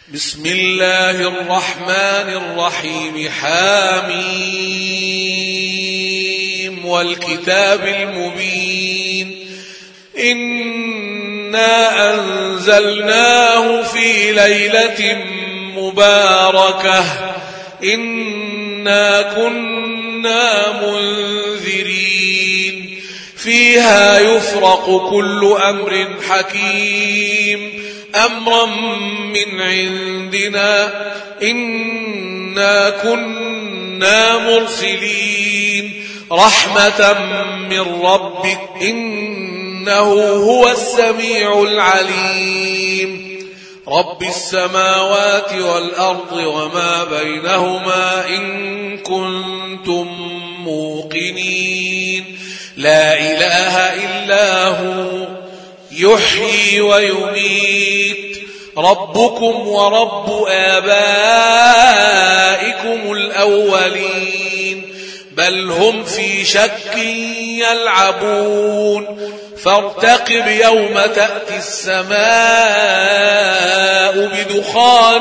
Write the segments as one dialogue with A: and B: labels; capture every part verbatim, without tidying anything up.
A: بسم الله الرحمن الرحيم. حاميم والكتاب المبين. إنا أنزلناه في ليلة مباركة إنا كنا منذرين فيها يفرق كل أمر حكيم أمرا من عندنا إنا كنا مرسلين رحمة من ربك إنه هو السميع العليم. رب السماوات والأرض وما بينهما إن كنتم موقنين لا إله إلا هو يحيي ويميت ربكم ورب آبائكم الأولين بل هم في شك يلعبون فارتقب يوم تأتي السماء بدخان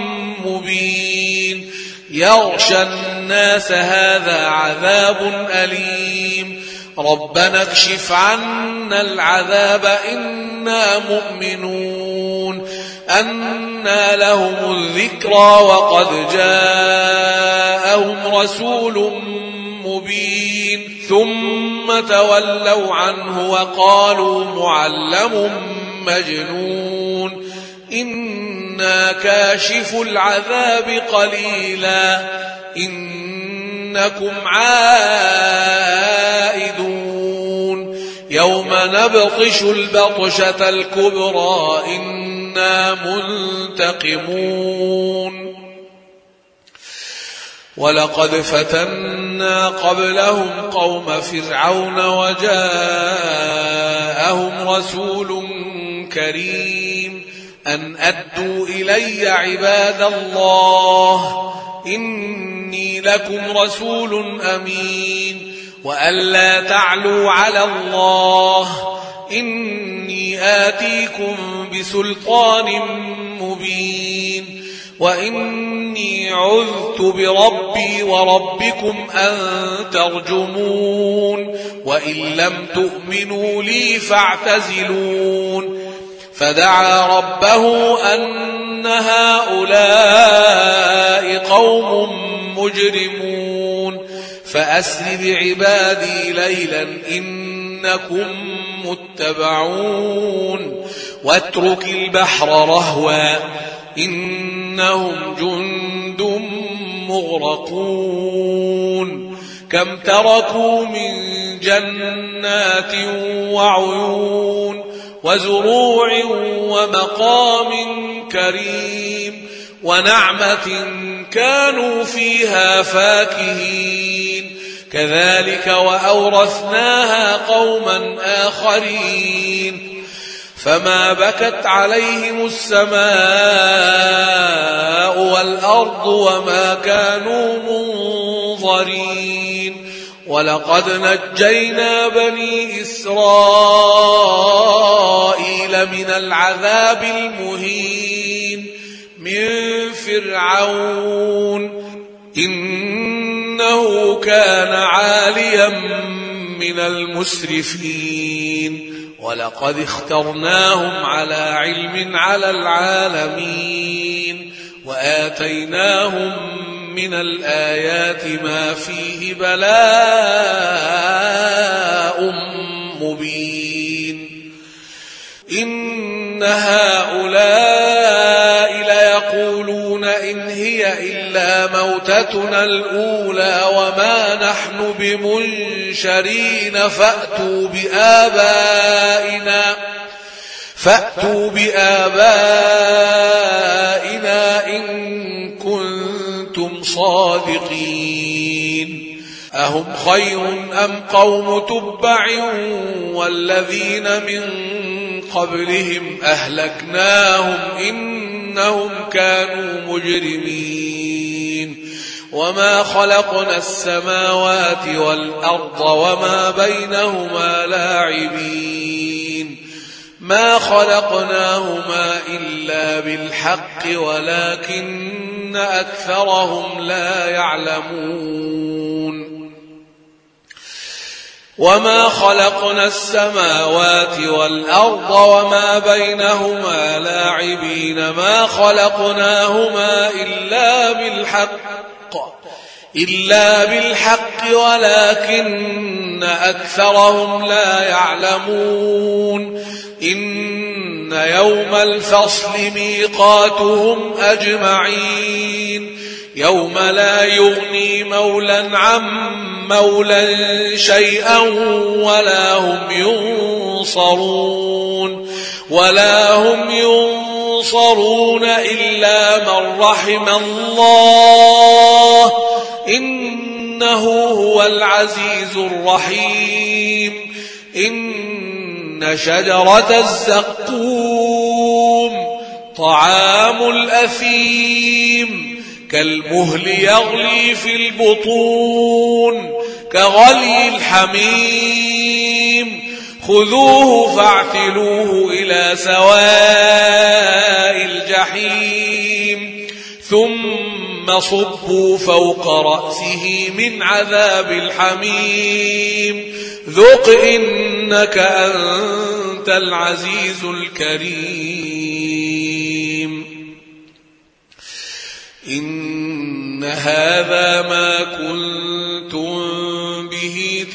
A: مبين يغشى الناس هذا عذاب أليم ربنا اكشف عنا العذاب إنا مؤمنون أنى لهم الذكرى وقد جاءهم رسول مبين ثم تولوا عنه وقالوا معلم مجنون إنا كاشف العذاب قليلا إنكم عائدون يوم نبطش البطشة الكبرى إنا منتقمون ولقد فتنا قبلهم قوم فرعون وجاءهم رسول كريم أن أدوا إلي عباد الله إني لكم رسول أمين وألا تعلوا على الله إني آتيكم بسلطان مبين وإني عذت بربي وربكم أن ترجمون وإن لم تؤمنوا لي فاعتزلون فدعا ربه أن هؤلاء قوم مجرمون فأسر بعبادي ليلا إنكم متبعون واترك البحر رهوا إنهم جند مغرقون كم تركوا من جنات وعيون وزروع ومقام كريم ونعمة كانوا فيها فاكهين كذلك وأورثناها قوما آخرين فما بكت عليهم السماء والأرض وما كانوا منظرين ولقد نجينا بني إسرائيل من العذاب المهين من فرعون إنه كان عاليا من المسرفين ولقد اخترناهم على علم على العالمين وآتيناهم من الآيات ما فيه بلاء مبين إن هؤلاء ليقولون إن هي إلا موتتنا الأولى وما نحن بمنشرين فأتوا بآبائنا فأتوا بآبائنا إن كنتم صادقين أهم خير أم قوم تبع والذين من قبلهم أهلكناهم إنهم كانوا مجرمين وما خلقنا السماوات والأرض وما بينهما لاعبين ما خلقناهما إلا بالحق ولكن أكثرهم لا يعلمون وما خلقنا السماوات والأرض وما بينهما لاعبين ما خلقناهما إلا بالحق إلا بالحق ولكن أكثرهم لا يعلمون إن يوم الفصل ميقاتهم أجمعين يوم لا يغني مولا عن مولا شيئا ولا هم ينصرون ولا هم ينصرون إلا من رحم الله إنه هو العزيز الرحيم إن شجرة الزقوم طعام الأثيم كالمهل يغلي في البطون كغلي الحميم خذوه فاعتلوه إلى سواء الجحيم ثم صبوا فوق رأسه من عذاب الحميم ذق إنك أنت العزيز الكريم إن هذا ما كنتم به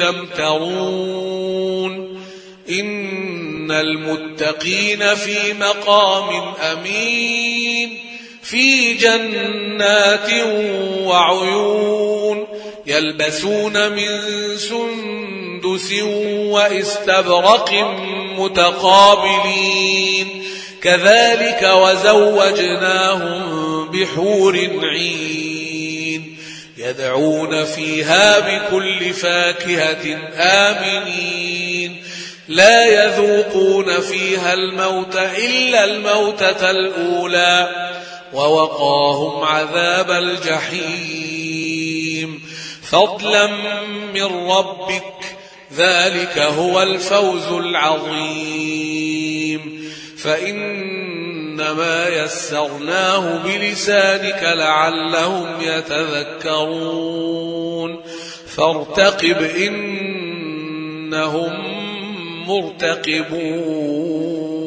A: تمترون إن المتقين في مقام أمين في جنات وعيون يلبسون من سندس وإستبرق متقابلين كذلك وزوجناهم بحور عين يدعون فيها بكل فاكهة آمنين لا يذوقون فيها الموت إلا الموتة الأولى ووقاهم عذاب الجحيم فضلا من ربك ذلك هو الفوز العظيم فإنما يسرناه بلسانك لعلهم يتذكرون فارتقب إنهم مرتقبون